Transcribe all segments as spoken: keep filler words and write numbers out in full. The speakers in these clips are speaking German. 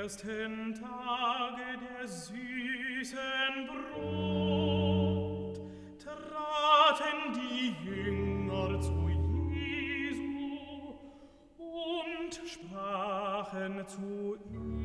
ersten Tage der süßen Brot traten die Jünger zu Jesu und sprachen zu ihm.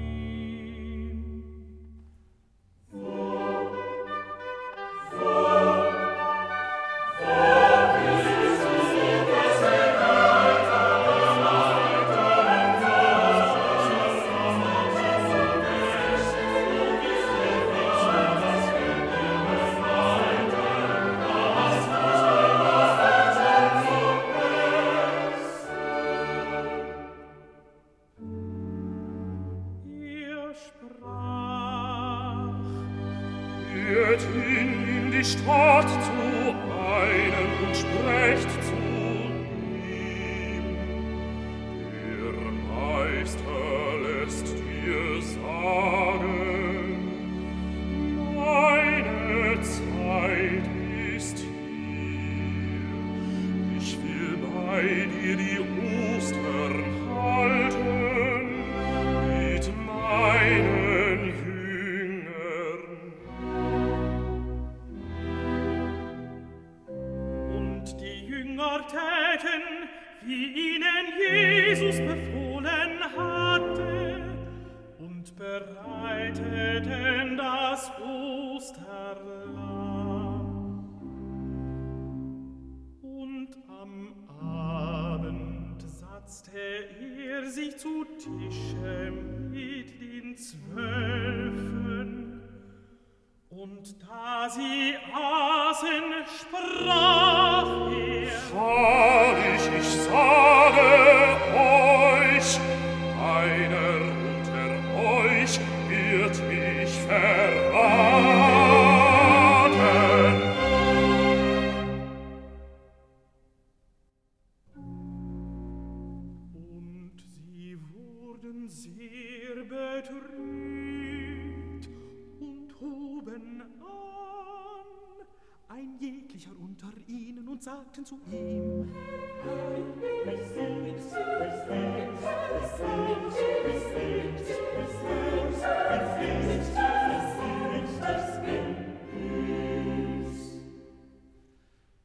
Geht hin in die Stadt zu einem und sprecht zu ihm. Der Meister lässt dir sagen, meine Zeit ist hier. Ich will bei dir die Ostern halten mit meinen Jüngern. Und die Jünger täten, wie ihnen Jesus befohlen hatte, und bereiteten das Osterlamm. Und am Abend satzte er sich zu Tische mit den Zwölfen, und da sie aßen, sprach er: Wahrlich, ich sage euch, einer unter euch wird mich verraten. Und sie wurden sehr betrübt und hoben an, ein jeglicher unter ihnen, und sagten zu ihm: